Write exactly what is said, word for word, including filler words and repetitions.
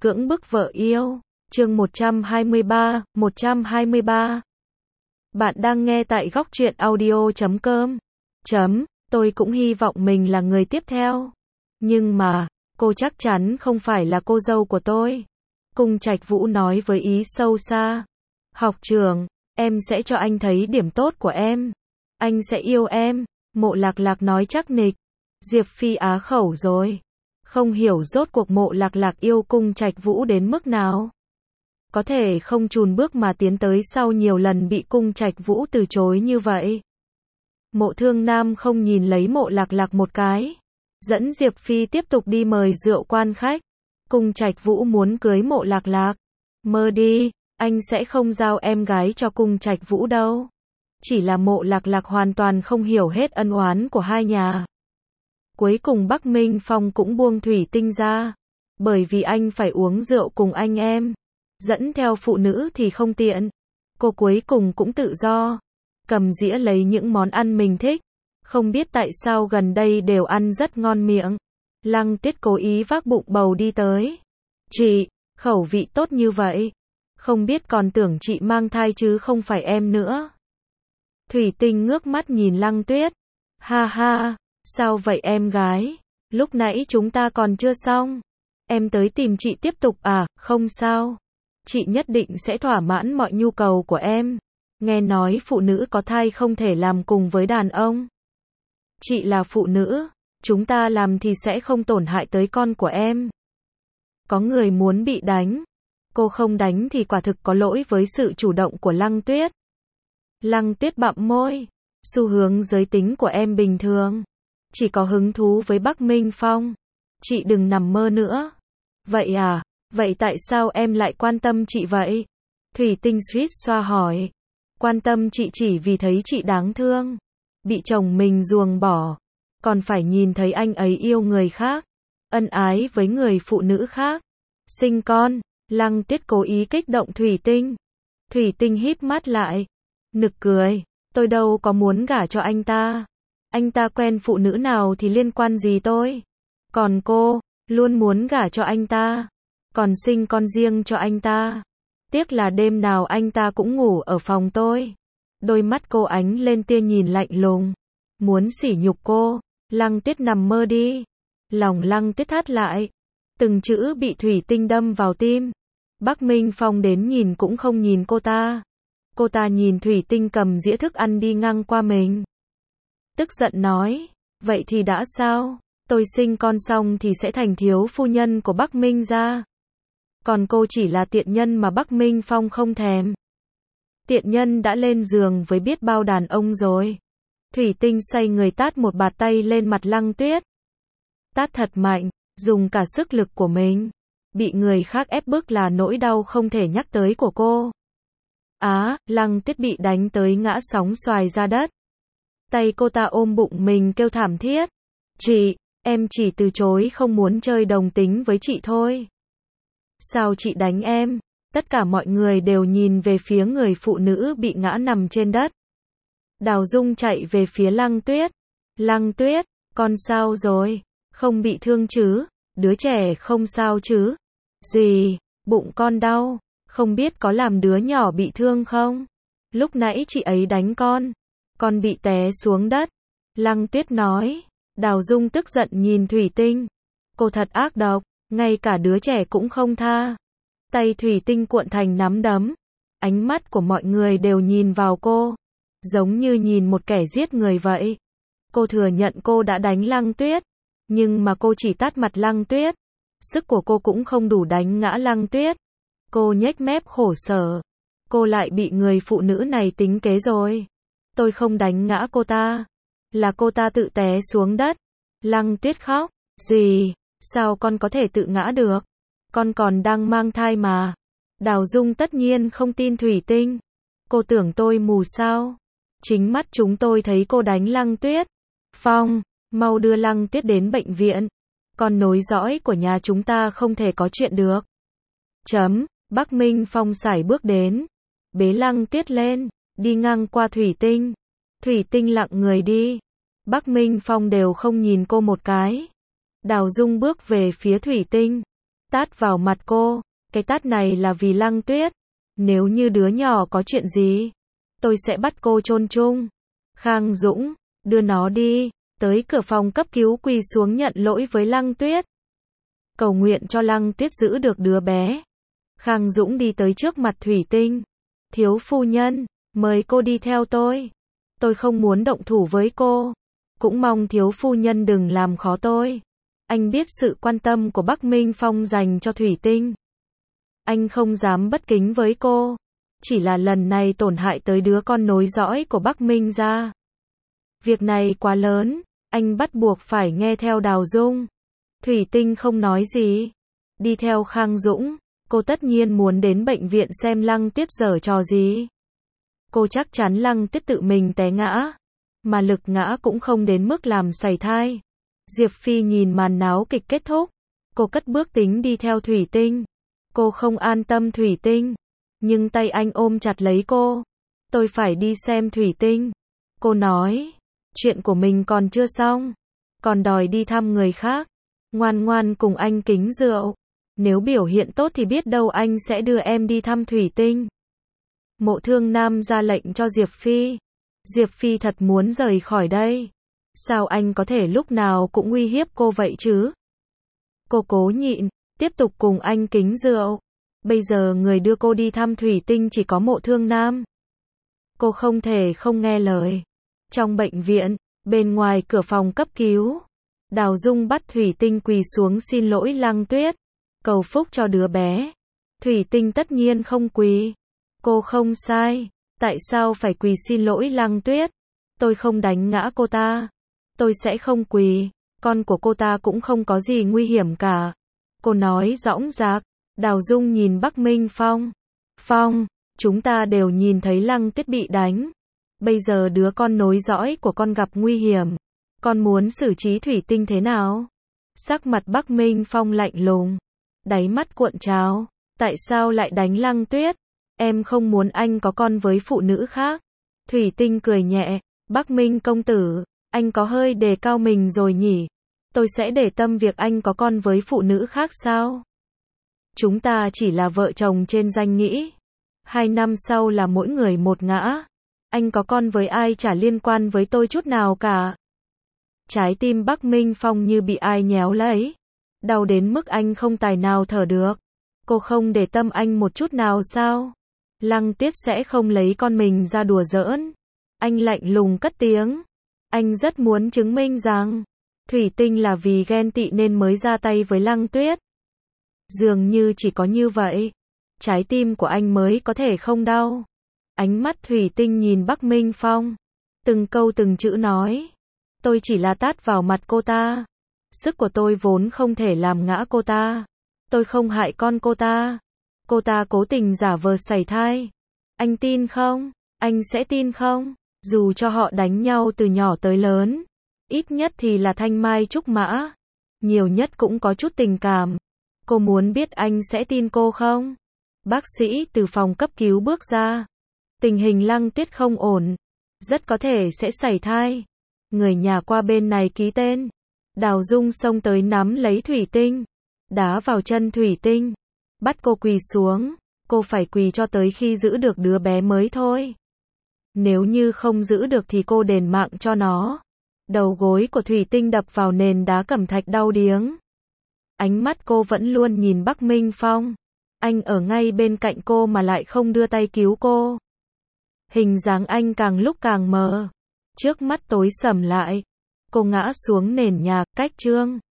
Cưỡng bức vợ yêu, chương một trăm hai mươi ba, một trăm hai mươi ba. Bạn đang nghe tại góc truyện audio chấm com. Chấm, tôi cũng hy vọng mình là người tiếp theo. Nhưng mà, cô chắc chắn không phải là cô dâu của tôi. Cung Trạch Vũ nói với ý sâu xa. Học trưởng, em sẽ cho anh thấy điểm tốt của em. Anh sẽ yêu em. Mộ Lạc Lạc nói chắc nịch. Diệp Phi á khẩu rồi. Không hiểu rốt cuộc Mộ Lạc Lạc yêu Cung Trạch Vũ đến mức nào. Có thể không chùn bước mà tiến tới sau nhiều lần bị Cung Trạch Vũ từ chối như vậy. Mộ Thương Nam không nhìn lấy Mộ Lạc Lạc một cái. Dẫn Diệp Phi tiếp tục đi mời rượu quan khách. Cung Trạch Vũ muốn cưới Mộ Lạc Lạc. Mơ đi, anh sẽ không giao em gái cho Cung Trạch Vũ đâu. Chỉ là Mộ Lạc Lạc hoàn toàn không hiểu hết ân oán của hai nhà. Cuối cùng Bắc Minh Phong cũng buông thủy tinh ra. Bởi vì anh phải uống rượu cùng anh em. Dẫn theo phụ nữ thì không tiện. Cô cuối cùng cũng tự do. Cầm dĩa lấy những món ăn mình thích. Không biết tại sao gần đây đều ăn rất ngon miệng. Lăng Tiết cố ý vác bụng bầu đi tới. Chị, khẩu vị tốt như vậy. Không biết còn tưởng chị mang thai chứ không phải em nữa. Thủy Tinh ngước mắt nhìn Lăng Tuyết. Ha ha, sao vậy em gái? Lúc nãy chúng ta còn chưa xong. Em tới tìm chị tiếp tục à? Không sao. Chị nhất định sẽ thỏa mãn mọi nhu cầu của em. Nghe nói phụ nữ có thai không thể làm cùng với đàn ông. Chị là phụ nữ, chúng ta làm thì sẽ không tổn hại tới con của em. Có người muốn bị đánh. Cô không đánh thì quả thực có lỗi với sự chủ động của Lăng Tuyết. Lăng Tuyết bặm môi. Xu hướng giới tính của em bình thường. Chỉ có hứng thú với Bắc Minh Phong. Chị đừng nằm mơ nữa. Vậy à, vậy tại sao em lại quan tâm chị vậy? Thủy Tinh suýt xoa hỏi. Quan tâm chị chỉ vì thấy chị đáng thương. Bị chồng mình ruồng bỏ. Còn phải nhìn thấy anh ấy yêu người khác. Ân ái với người phụ nữ khác. Sinh con. Lăng Tiết cố ý kích động Thủy Tinh. Thủy Tinh híp mắt lại. Nực cười. Tôi đâu có muốn gả cho anh ta. Anh ta quen phụ nữ nào thì liên quan gì tôi. Còn cô, luôn muốn gả cho anh ta. Còn sinh con riêng cho anh ta. Tiếc là đêm nào anh ta cũng ngủ ở phòng tôi. Đôi mắt cô ánh lên tia nhìn lạnh lùng. Muốn sỉ nhục cô. Lăng Tuyết nằm mơ đi. Lòng Lăng Tuyết thắt lại. Từng chữ bị Thủy Tinh đâm vào tim. Bắc Minh Phong đến nhìn cũng không nhìn cô ta. Cô ta nhìn Thủy Tinh cầm dĩa thức ăn đi ngang qua mình. Tức giận nói. Vậy thì đã sao? Tôi sinh con xong thì sẽ thành thiếu phu nhân của Bắc Minh gia. Còn cô chỉ là tiện nhân mà Bắc Minh Phong không thèm. Tiện nhân đã lên giường với biết bao đàn ông rồi. Thủy Tinh xoay người tát một bạt tay lên mặt Lăng Tuyết. Tát thật mạnh, dùng cả sức lực của mình. Bị người khác ép bức là nỗi đau không thể nhắc tới của cô. Á, Lăng Tuyết bị đánh tới ngã sóng xoài ra đất. Tay cô ta ôm bụng mình kêu thảm thiết. Chị, em chỉ từ chối không muốn chơi đồng tính với chị thôi. Sao chị đánh em? Tất cả mọi người đều nhìn về phía người phụ nữ bị ngã nằm trên đất. Đào Dung chạy về phía Lăng Tuyết. Lăng Tuyết, con sao rồi? Không bị thương chứ? Đứa trẻ không sao chứ? Gì? Bụng con đau? Không biết có làm đứa nhỏ bị thương không? Lúc nãy chị ấy đánh con. Con bị té xuống đất. Lăng Tuyết nói. Đào Dung tức giận nhìn Thủy Tinh. Cô thật ác độc, ngay cả đứa trẻ cũng không tha. Tay Thủy Tinh cuộn thành nắm đấm. Ánh mắt của mọi người đều nhìn vào cô. Giống như nhìn một kẻ giết người vậy. Cô thừa nhận cô đã đánh Lăng Tuyết. Nhưng mà cô chỉ tát mặt Lăng Tuyết. Sức của cô cũng không đủ đánh ngã Lăng Tuyết. Cô nhếch mép khổ sở. Cô lại bị người phụ nữ này tính kế rồi. Tôi không đánh ngã cô ta. Là cô ta tự té xuống đất. Lăng Tuyết khóc. Gì? Sao con có thể tự ngã được? Con còn đang mang thai mà. Đào Dung tất nhiên không tin Thủy Tinh. Cô tưởng tôi mù sao? Chính mắt chúng tôi thấy cô đánh Lăng Tuyết. Phong, mau đưa Lăng Tuyết đến bệnh viện. Con nối dõi của nhà chúng ta không thể có chuyện được. Chấm, Bắc Minh Phong sải bước đến. Bế Lăng Tuyết lên, đi ngang qua Thủy Tinh. Thủy Tinh lặng người đi. Bắc Minh Phong đều không nhìn cô một cái. Đào Dung bước về phía Thủy Tinh. tát vào mặt cô. Cái tát này là vì Lăng Tuyết. Nếu như đứa nhỏ có chuyện gì, tôi sẽ bắt cô chôn chung. Khang Dũng, đưa nó đi. Tới cửa phòng cấp cứu quỳ xuống nhận lỗi với Lăng Tuyết. Cầu nguyện cho Lăng Tuyết giữ được đứa bé. Khang Dũng đi tới trước mặt Thủy Tinh. Thiếu phu nhân, mời cô đi theo tôi. Tôi không muốn động thủ với cô. Cũng mong thiếu phu nhân đừng làm khó tôi. Anh biết sự quan tâm của Bắc Minh Phong dành cho Thủy Tinh. Anh không dám bất kính với cô. Chỉ là lần này tổn hại tới đứa con nối dõi của Bắc Minh gia. Việc này quá lớn, anh bắt buộc phải nghe theo Đào Dung. Thủy Tinh không nói gì. Đi theo Khang Dũng, cô tất nhiên muốn đến bệnh viện xem Lăng Tuyết giở trò gì. Cô chắc chắn Lăng Tuyết tự mình té ngã. Mà lực ngã cũng không đến mức làm sảy thai. Diệp Phi nhìn màn náo kịch kết thúc. Cô cất bước tính đi theo Thủy Tinh. Cô không an tâm Thủy Tinh. Nhưng tay anh ôm chặt lấy cô. Tôi phải đi xem Thủy Tinh. Cô nói. Chuyện của mình còn chưa xong. Còn đòi đi thăm người khác. Ngoan ngoan cùng anh kính rượu. Nếu biểu hiện tốt thì biết đâu anh sẽ đưa em đi thăm Thủy Tinh. Mộ Thương Nam ra lệnh cho Diệp Phi. Diệp Phi thật muốn rời khỏi đây. Sao anh có thể lúc nào cũng uy hiếp cô vậy chứ? Cô cố nhịn, tiếp tục cùng anh kính rượu. Bây giờ người đưa cô đi thăm Thủy Tinh chỉ có Mộ Thương Nam. Cô không thể không nghe lời. Trong bệnh viện, bên ngoài cửa phòng cấp cứu, Đào Dung bắt Thủy Tinh quỳ xuống xin lỗi Lăng Tuyết, cầu phúc cho đứa bé. Thủy Tinh tất nhiên không quỳ. Cô không sai. Tại sao phải quỳ xin lỗi Lăng Tuyết? Tôi không đánh ngã cô ta. Tôi sẽ không quỳ. Con của cô ta cũng không có gì nguy hiểm cả. Cô nói dõng dạc. Đào Dung nhìn Bắc Minh Phong. Phong, chúng ta đều nhìn thấy Lăng Tuyết bị đánh. Bây giờ đứa con nối dõi của con gặp nguy hiểm. Con muốn xử trí Thủy Tinh thế nào? Sắc mặt Bắc Minh Phong lạnh lùng. Đáy mắt cuộn trào. Tại sao lại đánh Lăng Tuyết? Em không muốn anh có con với phụ nữ khác. Thủy Tinh cười nhẹ. Bắc Minh công tử, anh có hơi đề cao mình rồi nhỉ? Tôi sẽ để tâm việc anh có con với phụ nữ khác sao? Chúng ta chỉ là vợ chồng trên danh nghĩa. Hai năm sau là mỗi người một ngã. Anh có con với ai chả liên quan với tôi chút nào cả. Trái tim Bắc Minh Phong như bị ai nhéo lấy. Đau đến mức anh không tài nào thở được. Cô không để tâm anh một chút nào sao? Lăng Tuyết sẽ không lấy con mình ra đùa giỡn. Anh lạnh lùng cất tiếng. Anh rất muốn chứng minh rằng Thủy Tinh là vì ghen tị nên mới ra tay với Lăng Tuyết. Dường như chỉ có như vậy, trái tim của anh mới có thể không đau. Ánh mắt Thủy Tinh nhìn Bắc Minh Phong. Từng câu từng chữ nói. Tôi chỉ là tát vào mặt cô ta. Sức của tôi vốn không thể làm ngã cô ta. Tôi không hại con cô ta. Cô ta cố tình giả vờ sảy thai. Anh tin không? Anh sẽ tin không? Dù cho họ đánh nhau từ nhỏ tới lớn, ít nhất thì là thanh mai trúc mã. Nhiều nhất cũng có chút tình cảm. Cô muốn biết anh sẽ tin cô không? Bác sĩ từ phòng cấp cứu bước ra. Tình hình Lăng Tuyết không ổn. Rất có thể sẽ sảy thai. Người nhà qua bên này ký tên. Đào Dung xông tới nắm lấy Thủy Tinh. Đá vào chân Thủy Tinh. Bắt cô quỳ xuống. Cô phải quỳ cho tới khi giữ được đứa bé mới thôi. Nếu như không giữ được thì cô đền mạng cho nó. Đầu gối của Thủy Tinh đập vào nền đá cẩm thạch đau điếng. Ánh mắt cô vẫn luôn nhìn Bắc Minh Phong. Anh ở ngay bên cạnh cô mà lại không đưa tay cứu cô. Hình dáng anh càng lúc càng mờ. Trước mắt tối sầm lại. Cô ngã xuống nền nhà, cách Trương